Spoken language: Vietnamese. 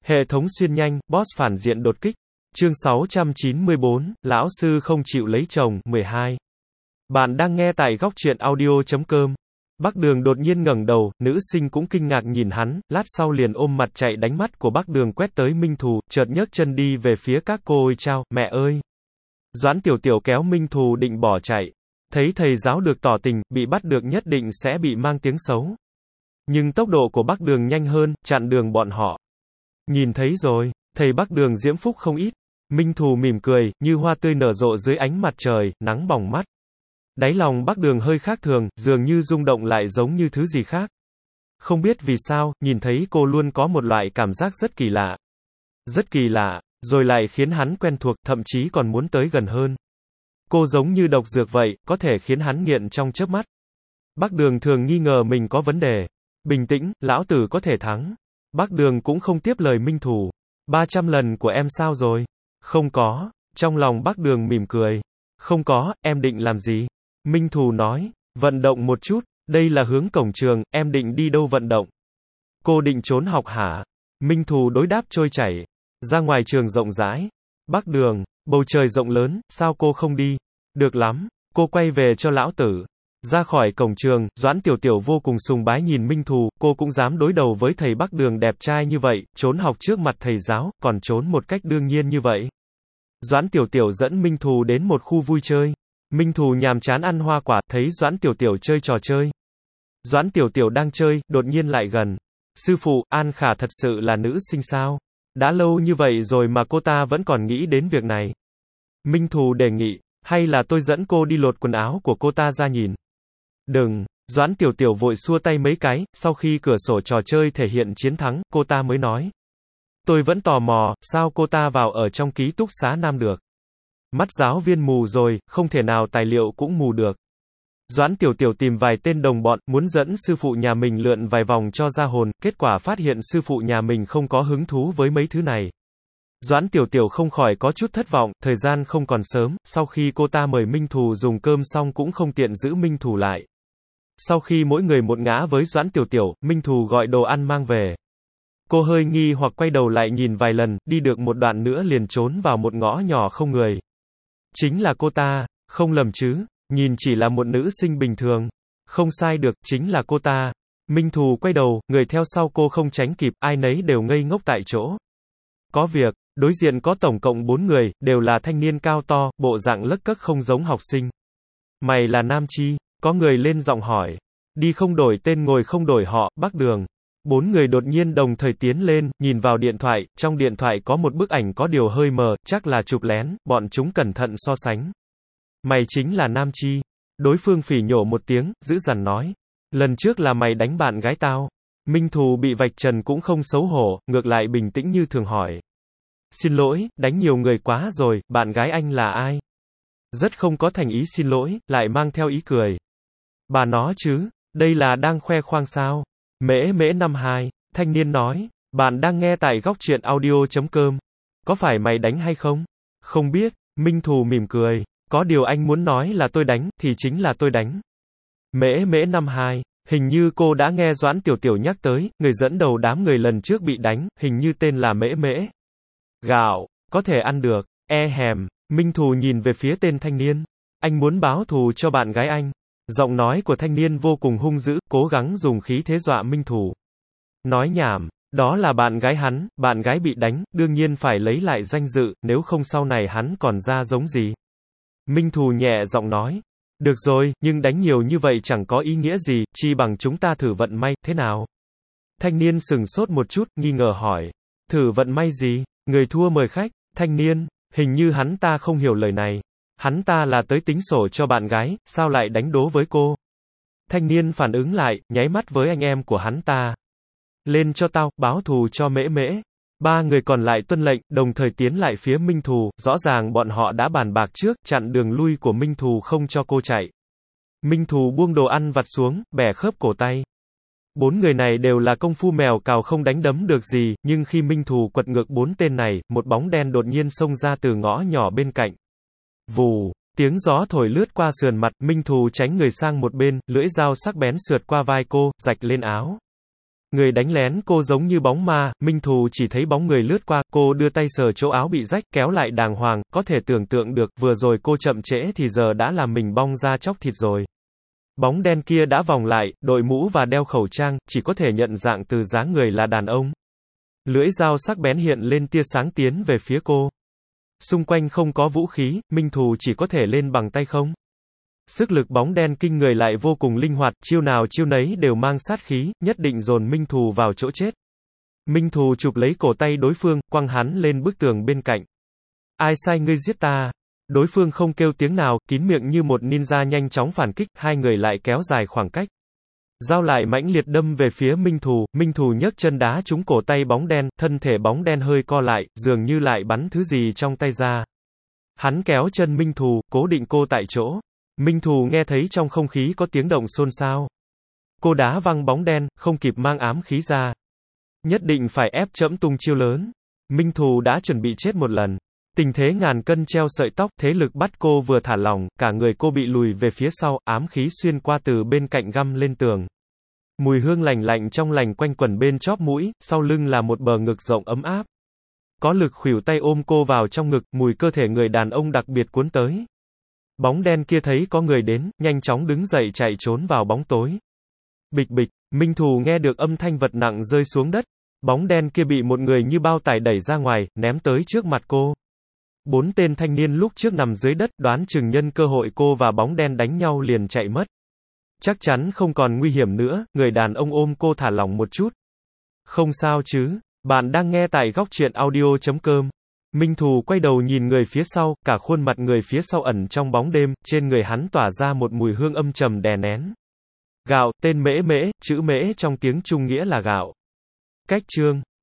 Hệ thống xuyên nhanh, boss phản diện đột kích. Chương 694, lão sư không chịu lấy chồng, 12. Bạn đang nghe tại góc truyện audio.com. Bác Đường đột nhiên ngẩng đầu, nữ sinh cũng kinh ngạc nhìn hắn, lát sau liền ôm mặt chạy đánh mắt của Bác Đường quét tới Minh Thù, chợt nhấc chân đi về phía các cô. Ôi chao, mẹ ơi! Doãn Tiểu Tiểu kéo Minh Thù định bỏ chạy. Thấy thầy giáo được tỏ tình, bị bắt được nhất định sẽ bị mang tiếng xấu. Nhưng tốc độ của Bác Đường nhanh hơn, chặn đường bọn họ. Nhìn thấy rồi, thầy Bác Đường diễm phúc không ít. Minh Thù mỉm cười, như hoa tươi nở rộ dưới ánh mặt trời, nắng bỏng mắt. Đáy lòng Bác Đường hơi khác thường, dường như rung động lại giống như thứ gì khác. Không biết vì sao, nhìn thấy cô luôn có một loại cảm giác rất kỳ lạ. Rất kỳ lạ, rồi lại khiến hắn quen thuộc, thậm chí còn muốn tới gần hơn. Cô giống như độc dược vậy, có thể khiến hắn nghiện trong chớp mắt. Bác Đường thường nghi ngờ mình có vấn đề. Bình tĩnh, lão tử có thể thắng. Bác Đường cũng không tiếp lời Minh Thù. 300 lần của em sao rồi? Không có. Trong lòng Bác Đường mỉm cười. Không có, em định làm gì? Minh Thù nói. Vận động một chút. Đây là hướng cổng trường, em định đi đâu vận động? Cô định trốn học hả? Minh Thù đối đáp trôi chảy. Ra ngoài trường rộng rãi. Bác Đường, bầu trời rộng lớn, sao cô không đi? Được lắm. Cô quay về cho lão tử. Ra khỏi cổng trường, Doãn Tiểu Tiểu vô cùng sùng bái nhìn Minh Thù, cô cũng dám đối đầu với thầy Bác Đường đẹp trai như vậy, trốn học trước mặt thầy giáo, còn trốn một cách đương nhiên như vậy. Doãn Tiểu Tiểu dẫn Minh Thù đến một khu vui chơi. Minh Thù nhàm chán ăn hoa quả, thấy Doãn Tiểu Tiểu chơi trò chơi. Doãn Tiểu Tiểu đang chơi, đột nhiên lại gần. Sư phụ, An Khả thật sự là nữ sinh sao? Đã lâu như vậy rồi mà cô ta vẫn còn nghĩ đến việc này. Minh Thù đề nghị, hay là tôi dẫn cô đi lột quần áo của cô ta ra nhìn. Đừng, Doãn Tiểu Tiểu vội xua tay mấy cái, sau khi cửa sổ trò chơi thể hiện chiến thắng, cô ta mới nói. Tôi vẫn tò mò, sao cô ta vào ở trong ký túc xá nam được? Mắt giáo viên mù rồi, không thể nào tài liệu cũng mù được. Doãn Tiểu Tiểu tìm vài tên đồng bọn, muốn dẫn sư phụ nhà mình lượn vài vòng cho ra hồn, kết quả phát hiện sư phụ nhà mình không có hứng thú với mấy thứ này. Doãn Tiểu Tiểu không khỏi có chút thất vọng, thời gian không còn sớm, sau khi cô ta mời Minh Thù dùng cơm xong cũng không tiện giữ Minh Thù lại. Sau khi mỗi người một ngã với Doãn Tiểu Tiểu, Minh Thù gọi đồ ăn mang về. Cô hơi nghi hoặc quay đầu lại nhìn vài lần, đi được một đoạn nữa liền trốn vào một ngõ nhỏ không người. Chính là cô ta, không lầm chứ, nhìn chỉ là một nữ sinh bình thường. Không sai được, chính là cô ta. Minh Thù quay đầu, người theo sau cô không tránh kịp, ai nấy đều ngây ngốc tại chỗ. Có việc, đối diện có tổng cộng 4 người, đều là thanh niên cao to, bộ dạng lấc cấc không giống học sinh. Mày là nam chi? Có người lên giọng hỏi. Đi không đổi tên ngồi không đổi họ, Bác Đường. 4 người đột nhiên đồng thời tiến lên, nhìn vào điện thoại, trong điện thoại có một bức ảnh có điều hơi mờ, chắc là chụp lén, bọn chúng cẩn thận so sánh. Mày chính là nam chi? Đối phương phỉ nhổ một tiếng, dữ dằn nói. Lần trước là mày đánh bạn gái tao. Minh Thù bị vạch trần cũng không xấu hổ, ngược lại bình tĩnh như thường hỏi. Xin lỗi, đánh nhiều người quá rồi, bạn gái anh là ai? Rất không có thành ý xin lỗi, lại mang theo ý cười. Bà nó chứ, đây là đang khoe khoang sao? Mễ mễ năm 2, thanh niên nói, bạn đang nghe tại góc truyện audio.com. Có phải mày đánh hay không? Không biết, Minh Thù mỉm cười. Có điều anh muốn nói là tôi đánh, thì chính là tôi đánh. Mễ mễ năm 2, hình như cô đã nghe Doãn Tiểu Tiểu nhắc tới, người dẫn đầu đám người lần trước bị đánh, hình như tên là Mễ mễ. Gạo, có thể ăn được, hèm, Minh Thù nhìn về phía tên thanh niên. Anh muốn báo thù cho bạn gái anh. Giọng nói của thanh niên vô cùng hung dữ, cố gắng dùng khí thế dọa Minh Thù. Nói nhảm, đó là bạn gái hắn, bạn gái bị đánh, đương nhiên phải lấy lại danh dự, nếu không sau này hắn còn ra giống gì. Minh Thù nhẹ giọng nói. Được rồi, nhưng đánh nhiều như vậy chẳng có ý nghĩa gì, chi bằng chúng ta thử vận may, thế nào? Thanh niên sừng sốt một chút, nghi ngờ hỏi. Thử vận may gì? Người thua mời khách. Thanh niên, hình như hắn ta không hiểu lời này. Hắn ta là tới tính sổ cho bạn gái, sao lại đánh đố với cô? Thanh niên phản ứng lại, nháy mắt với anh em của hắn ta. Lên cho tao, báo thù cho Mễ mễ. 3 người còn lại tuân lệnh, đồng thời tiến lại phía Minh Thù, rõ ràng bọn họ đã bàn bạc trước, chặn đường lui của Minh Thù không cho cô chạy. Minh Thù buông đồ ăn vặt xuống, bẻ khớp cổ tay. 4 người này đều là công phu mèo cào không đánh đấm được gì, nhưng khi Minh Thù quật ngược 4 tên này, một bóng đen đột nhiên xông ra từ ngõ nhỏ bên cạnh. Vù, tiếng gió thổi lướt qua sườn mặt, Minh Thù tránh người sang một bên, lưỡi dao sắc bén sượt qua vai cô, rạch lên áo. Người đánh lén cô giống như bóng ma, Minh Thù chỉ thấy bóng người lướt qua, cô đưa tay sờ chỗ áo bị rách, kéo lại đàng hoàng, có thể tưởng tượng được, vừa rồi cô chậm trễ thì giờ đã làm mình bong ra chóc thịt rồi. Bóng đen kia đã vòng lại, đội mũ và đeo khẩu trang, chỉ có thể nhận dạng từ dáng người là đàn ông. Lưỡi dao sắc bén hiện lên tia sáng tiến về phía cô. Xung quanh không có vũ khí, Minh Thù chỉ có thể lên bằng tay không. Sức lực bóng đen kinh người lại vô cùng linh hoạt, chiêu nào chiêu nấy đều mang sát khí, nhất định dồn Minh Thù vào chỗ chết. Minh Thù chụp lấy cổ tay đối phương, quăng hắn lên bức tường bên cạnh. Ai sai ngươi giết ta? Đối phương không kêu tiếng nào, kín miệng như một ninja nhanh chóng phản kích, hai người lại kéo dài khoảng cách. Dao lại mãnh liệt đâm về phía Minh Thù nhấc chân đá trúng cổ tay bóng đen, thân thể bóng đen hơi co lại, dường như lại bắn thứ gì trong tay ra. Hắn kéo chân Minh Thù, cố định cô tại chỗ. Minh Thù nghe thấy trong không khí có tiếng động xôn xao. Cô đá văng bóng đen, không kịp mang ám khí ra. Nhất định phải ép trẫm tung chiêu lớn. Minh Thù đã chuẩn bị chết một lần. Tình thế ngàn cân treo sợi tóc, thế lực bắt cô vừa thả lỏng, cả người cô bị lùi về phía sau, ám khí xuyên qua từ bên cạnh găm lên tường. Mùi hương lành lạnh trong lành quanh quẩn bên chóp mũi, sau lưng là một bờ ngực rộng ấm áp. Có lực khuỷu tay ôm cô vào trong ngực, mùi cơ thể người đàn ông đặc biệt cuốn tới. Bóng đen kia thấy có người đến, nhanh chóng đứng dậy chạy trốn vào bóng tối. Bịch bịch, Minh Thù nghe được âm thanh vật nặng rơi xuống đất. Bóng đen kia bị một người như bao tải đẩy ra ngoài, ném tới trước mặt cô. 4 tên thanh niên lúc trước nằm dưới đất, đoán chừng nhân cơ hội cô và bóng đen đánh nhau liền chạy mất. Chắc chắn không còn nguy hiểm nữa, người đàn ông ôm cô thả lỏng một chút. Không sao chứ, bạn đang nghe tại góc truyện audio.com. Minh Thù quay đầu nhìn người phía sau, cả khuôn mặt người phía sau ẩn trong bóng đêm, trên người hắn tỏa ra một mùi hương âm trầm đè nén. Gạo, tên Mễ Mễ, chữ Mễ trong tiếng Trung nghĩa là gạo. Cách chương